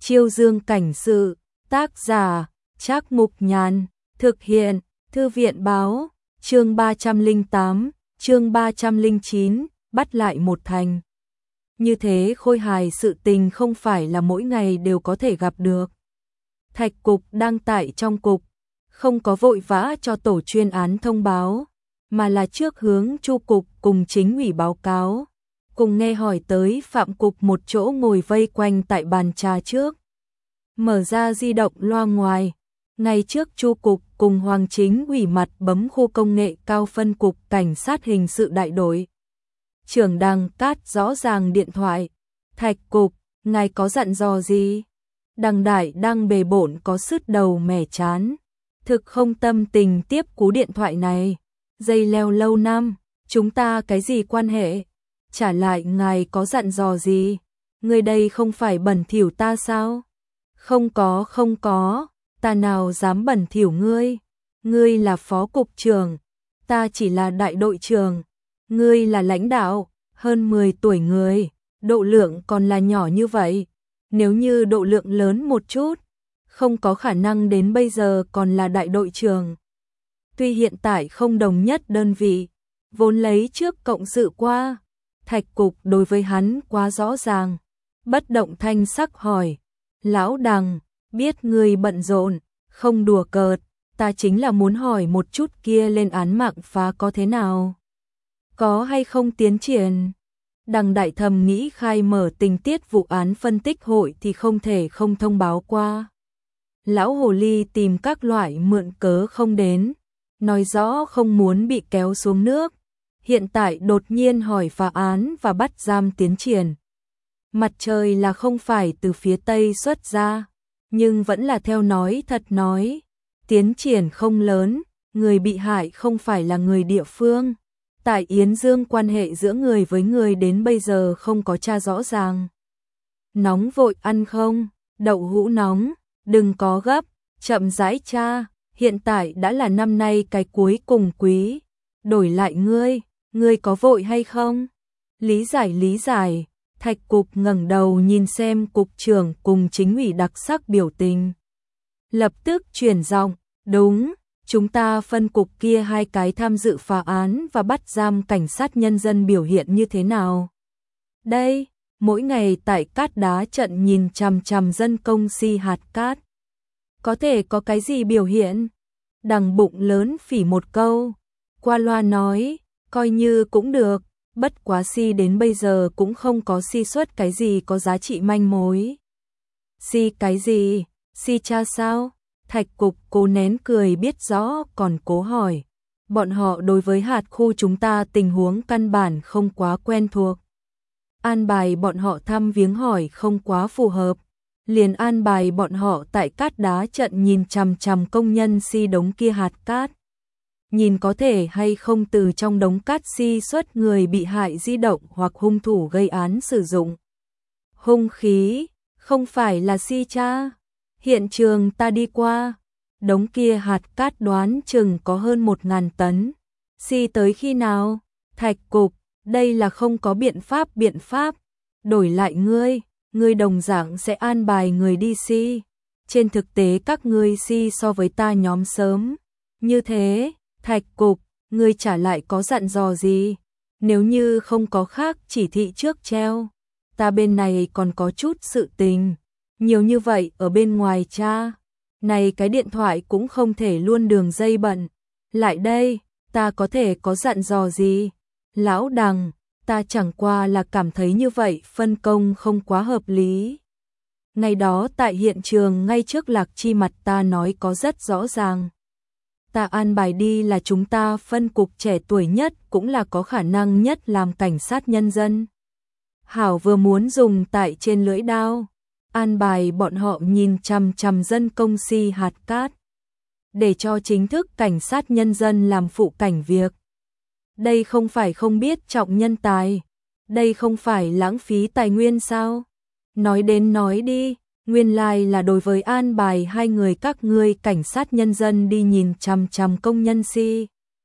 Chiêu dương cảnh sự, tác giả, Trác Mục Nhàn, thực hiện, Thư viện báo, chương 308, chương 309, bắt lại một thành. Như thế khôi hài sự tình không phải là mỗi ngày đều có thể gặp được. Thạch cục đang tại trong cục, không có vội vã cho tổ chuyên án thông báo, mà là trước hướng Chu cục cùng chính ủy báo cáo, cùng nghe hỏi tới Phạm cục một chỗ ngồi vây quanh tại bàn trà trước. Mở ra di động loa ngoài, ngày trước Chu cục cùng Hoàng chính ủy mặt bấm khu công nghệ cao phân cục cảnh sát hình sự đại đội. Trưởng Đằng cát rõ ràng điện thoại, Thạch cục, ngài có dặn dò gì? Đằng đại đang bề bộn có sứt đầu mẻ chán, thực không tâm tình tiếp cú điện thoại này. Dây leo lâu năm, chúng ta cái gì quan hệ? Trả lại ngài có dặn dò gì? Người đây không phải bẩn thỉu ta sao? Không có, ta nào dám bẩn thỉu ngươi? Ngươi là phó cục trưởng, ta chỉ là đại đội trưởng. Ngươi là lãnh đạo, hơn 10 tuổi người, độ lượng còn là nhỏ như vậy. Nếu như độ lượng lớn một chút, không có khả năng đến bây giờ còn là đại đội trưởng. Tuy hiện tại không đồng nhất đơn vị, vốn lấy trước cộng sự qua, Thạch cục đối với hắn quá rõ ràng. Bất động thanh sắc hỏi, lão Đằng, biết ngươi bận rộn, không đùa cợt, ta chính là muốn hỏi một chút kia lên án mạng phá có thế nào? Có hay không tiến triển? Đằng đại thầm nghĩ khai mở tình tiết vụ án phân tích hội thì không thể không thông báo qua. Lão hồ ly tìm các loại mượn cớ không đến, nói rõ không muốn bị kéo xuống nước. Hiện tại đột nhiên hỏi phá án và bắt giam tiến triển. Mặt trời là không phải từ phía Tây xuất ra, nhưng vẫn là theo nói thật nói. Tiến triển không lớn, người bị hại không phải là người địa phương. Tại Yến Dương quan hệ giữa người với người đến bây giờ không có tra rõ ràng. Nóng vội ăn không? Đậu hũ nóng, đừng có gấp, chậm rãi tra. Hiện tại đã là năm nay cái cuối cùng quý. Đổi lại ngươi có vội hay không? Lý giải. Thạch cục ngẩng đầu nhìn xem cục trưởng cùng chính ủy đặc sắc biểu tình. Lập tức chuyển giọng, đúng, chúng ta phân cục kia hai cái tham dự phá án và bắt giam cảnh sát nhân dân biểu hiện như thế nào? Đây, mỗi ngày tại cát đá trận nhìn chằm chằm dân công si hạt cát. Có thể có cái gì biểu hiện? Đằng bụng lớn phỉ một câu, qua loa nói, coi như cũng được, bất quá si đến bây giờ cũng không có si xuất cái gì có giá trị manh mối. Si cái gì? Si cha sao? Thạch cục cố nén cười biết rõ còn cố hỏi. Bọn họ đối với hạt khu chúng ta tình huống căn bản không quá quen thuộc. An bài bọn họ thăm viếng hỏi không quá phù hợp. Liền an bài bọn họ tại cát đá trận nhìn chằm chằm công nhân si đống kia hạt cát. Nhìn có thể hay không từ trong đống cát si xuất người bị hại di động hoặc hung thủ gây án sử dụng. Hung khí, không phải là si cha. Hiện trường ta đi qua, đống kia hạt cát đoán chừng có hơn 1000 tấn. Si tới khi nào? Thạch cục, đây là không có biện pháp. Đổi lại ngươi đồng dạng sẽ an bài người đi si. Trên thực tế các ngươi si so với ta nhóm sớm. Như thế, Thạch cục, ngươi trả lại có dặn dò gì? Nếu như không có khác chỉ thị trước treo, ta bên này còn có chút sự tình. Nhiều như vậy ở bên ngoài cha, này cái điện thoại cũng không thể luôn đường dây bận. Lại đây, ta có thể có dặn dò gì? Lão Đằng, ta chẳng qua là cảm thấy như vậy phân công không quá hợp lý. Ngày đó tại hiện trường ngay trước Lạc Chi mặt ta nói có rất rõ ràng. Ta an bài đi là chúng ta phân cục trẻ tuổi nhất cũng là có khả năng nhất làm cảnh sát nhân dân. Hảo vừa muốn dùng tại trên lưỡi đao. An bài bọn họ nhìn chằm chằm dân công si hạt cát. Để cho chính thức cảnh sát nhân dân làm phụ cảnh việc. Đây không phải không biết trọng nhân tài. Đây không phải lãng phí tài nguyên sao? Nói đến nói đi. Nguyên lai là đối với an bài hai người các ngươi cảnh sát nhân dân đi nhìn chằm chằm công nhân si.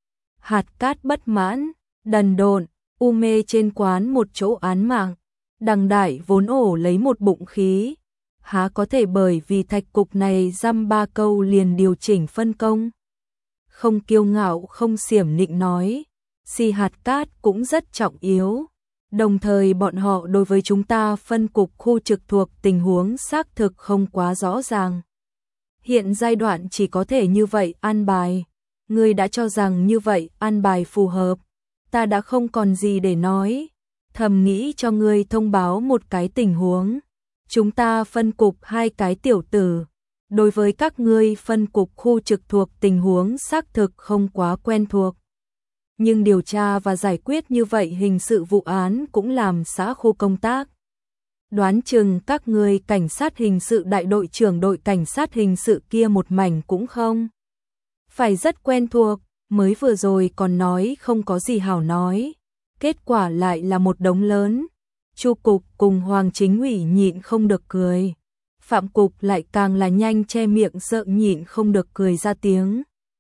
Hạt cát bất mãn, đần độn, u mê trên quán một chỗ án mạng. Đằng đại vốn ổ lấy một bụng khí. há có thể bởi vì thạch cục này dăm ba câu liền điều chỉnh phân công. Không kiêu ngạo không xiểm nịnh nói, Si Hạt Cát cũng rất trọng yếu. Đồng thời bọn họ đối với chúng ta phân cục khu trực thuộc tình huống xác thực không quá rõ ràng. Hiện giai đoạn chỉ có thể như vậy an bài. Ngươi đã cho rằng như vậy an bài phù hợp. Ta đã không còn gì để nói. Thầm nghĩ cho ngươi thông báo một cái tình huống. Chúng ta phân cục 2 cái tiểu tử. Đối với các ngươi phân cục khu trực thuộc tình huống xác thực không quá quen thuộc. Nhưng điều tra và giải quyết như vậy hình sự vụ án cũng làm xã khu công tác. Đoán chừng các ngươi cảnh sát hình sự đại đội trưởng đội cảnh sát hình sự kia một mảnh cũng không phải rất quen thuộc, mới vừa rồi còn nói không có gì hảo nói. Kết quả lại là một đống lớn. Chu cục cùng Hoàng Chính ủy nhịn không được cười. Phạm cục lại càng là nhanh che miệng sợ nhịn không được cười ra tiếng.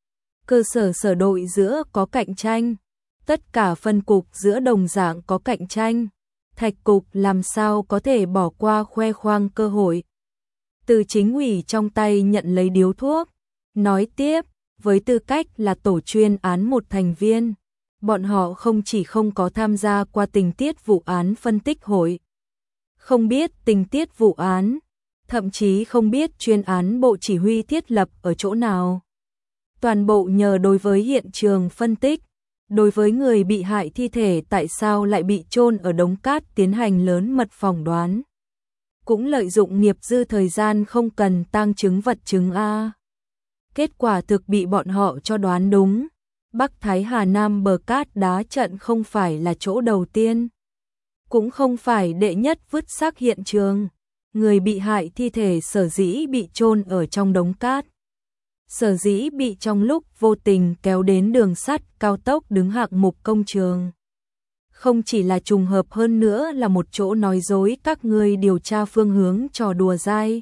Cơ sở sở đội giữa có cạnh tranh, tất cả phân cục giữa đồng dạng có cạnh tranh. Thạch cục làm sao có thể bỏ qua khoe khoang cơ hội. Từ Chính ủy trong tay nhận lấy điếu thuốc, nói tiếp, với tư cách là tổ chuyên án một thành viên, bọn họ không chỉ không có tham gia qua tình tiết vụ án phân tích hội, không biết tình tiết vụ án, thậm chí không biết chuyên án bộ chỉ huy thiết lập ở chỗ nào. Toàn bộ nhờ đối với hiện trường phân tích, đối với người bị hại thi thể tại sao lại bị chôn ở đống cát tiến hành lớn mật phỏng đoán. Cũng lợi dụng nghiệp dư thời gian không cần tang chứng vật chứng A. Kết quả thực bị bọn họ cho đoán đúng. Bắc Thái Hà Nam bờ cát đá trận không phải là chỗ đầu tiên, cũng không phải đệ nhất vứt xác hiện trường. Người bị hại thi thể sở dĩ bị chôn ở trong đống cát, sở dĩ bị trong lúc vô tình kéo đến đường sắt cao tốc đứng hạng mục công trường. Không chỉ là trùng hợp hơn nữa là một chỗ nói dối các ngươi điều tra phương hướng trò đùa dai.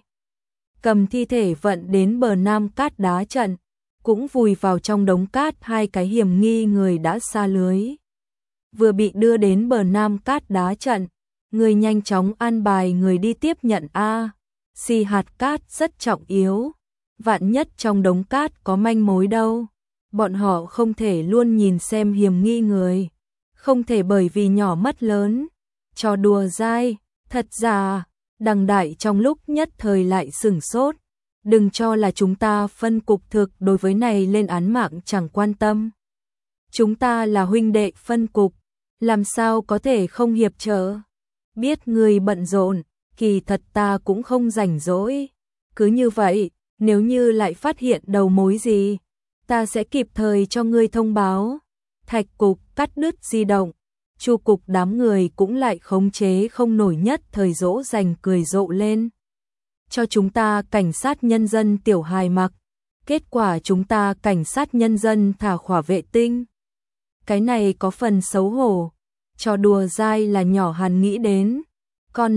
Cầm thi thể vận đến bờ Nam cát đá trận, cũng vùi vào trong đống cát 2 cái hiểm nghi người đã xa lưới. Vừa bị đưa đến bờ Nam cát đá trận, người nhanh chóng an bài người đi tiếp nhận A. Si Hạt Cát rất trọng yếu. Vạn nhất trong đống cát có manh mối đâu. Bọn họ không thể luôn nhìn xem hiểm nghi người. Không thể bởi vì nhỏ mất lớn. Trò đùa dai, thật giả. Đằng Đại trong lúc nhất thời lại sửng sốt. Đừng cho là chúng ta phân cục thực đối với này lên án mạng chẳng quan tâm. Chúng ta là huynh đệ phân cục, làm sao có thể không hiệp trợ. Biết người bận rộn, kỳ thật ta cũng không rảnh rỗi. Cứ như vậy, nếu như lại phát hiện đầu mối gì, ta sẽ kịp thời cho ngươi thông báo. Thạch cục cắt đứt di động, Chu cục đám người cũng lại khống chế không nổi nhất thời dỗ dành cười rộ lên. Cho chúng ta cảnh sát nhân dân tiểu hài mặc, kết quả chúng ta cảnh sát nhân dân thả khỏa vệ tinh. Cái này có phần xấu hổ. Trò đùa dai là nhỏ Hàn nghĩ đến, còn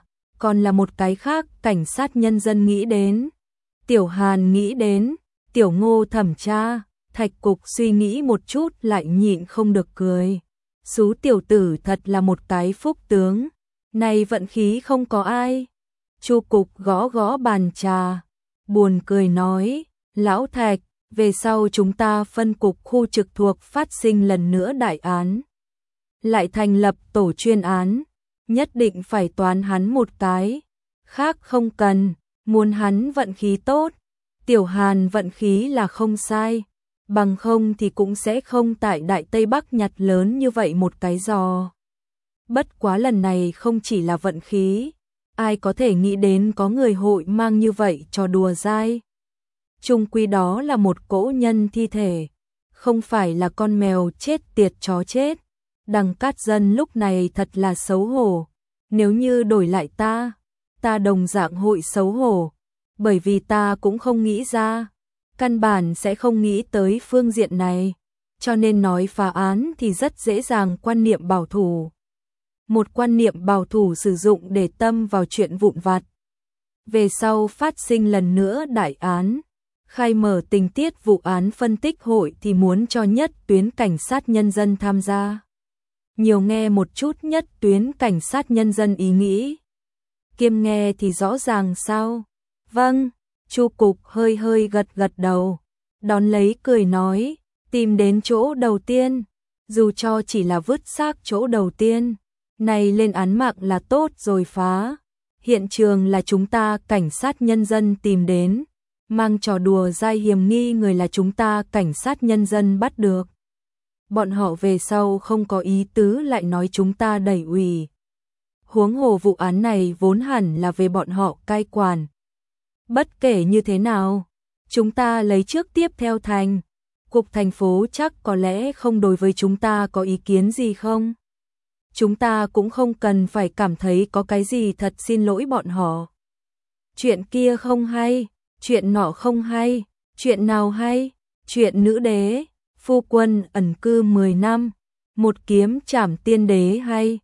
là một cái khác cảnh sát nhân dân nghĩ đến. Tiểu Hàn nghĩ đến, Tiểu Ngô thẩm tra, Thạch cục suy nghĩ một chút lại nhịn không được cười. Sú tiểu tử thật là một cái phúc tướng, này vận khí không có ai. Chu cục gõ gõ bàn trà, buồn cười nói, lão Thạch, về sau chúng ta phân cục khu trực thuộc phát sinh lần nữa đại án. Lại thành lập tổ chuyên án, nhất định phải toán hắn một cái, khác không cần, muốn hắn vận khí tốt. Tiểu Hàn vận khí là không sai, bằng không thì cũng sẽ không tại Đại Tây Bắc nhặt lớn như vậy một cái giò. Bất quá lần này không chỉ là vận khí, ai có thể nghĩ đến có người hội mang như vậy trò đùa dai. Chung quy đó là một cỗ nhân thi thể, không phải là con mèo chết tiệt chó chết. Đằng Cát Dân lúc này thật là xấu hổ, nếu như đổi lại ta đồng dạng hội xấu hổ, bởi vì ta cũng không nghĩ ra, căn bản sẽ không nghĩ tới phương diện này, cho nên nói phá án thì rất dễ dàng quan niệm bảo thủ. Một quan niệm bảo thủ sử dụng để tâm vào chuyện vụn vặt. Về sau phát sinh lần nữa đại án, khai mở tình tiết vụ án phân tích hội thì muốn cho nhất tuyến cảnh sát nhân dân tham gia. Nhiều nghe một chút nhất tuyến cảnh sát nhân dân ý nghĩ. Kiêm nghe thì rõ ràng sao? Vâng, Chu Cục hơi hơi gật gật đầu, đón lấy cười nói, tìm đến chỗ đầu tiên, dù cho chỉ là vứt xác chỗ đầu tiên, này lên án mạng là tốt rồi phá. Hiện trường là chúng ta cảnh sát nhân dân tìm đến, mang trò đùa dai hiểm nghi người là chúng ta cảnh sát nhân dân bắt được. Bọn họ về sau không có ý tứ lại nói chúng ta đẩy ủy. Huống hồ vụ án này vốn hẳn là về bọn họ cai quản. Bất kể như thế nào, chúng ta lấy trước tiếp theo thành. Cục thành phố chắc có lẽ không đối với chúng ta có ý kiến gì không? Chúng ta cũng không cần phải cảm thấy có cái gì thật xin lỗi bọn họ. Chuyện kia không hay, chuyện nọ không hay, chuyện nào hay? Chuyện nữ đế, phu quân ẩn cư 10 năm, một kiếm trảm tiên đế hay?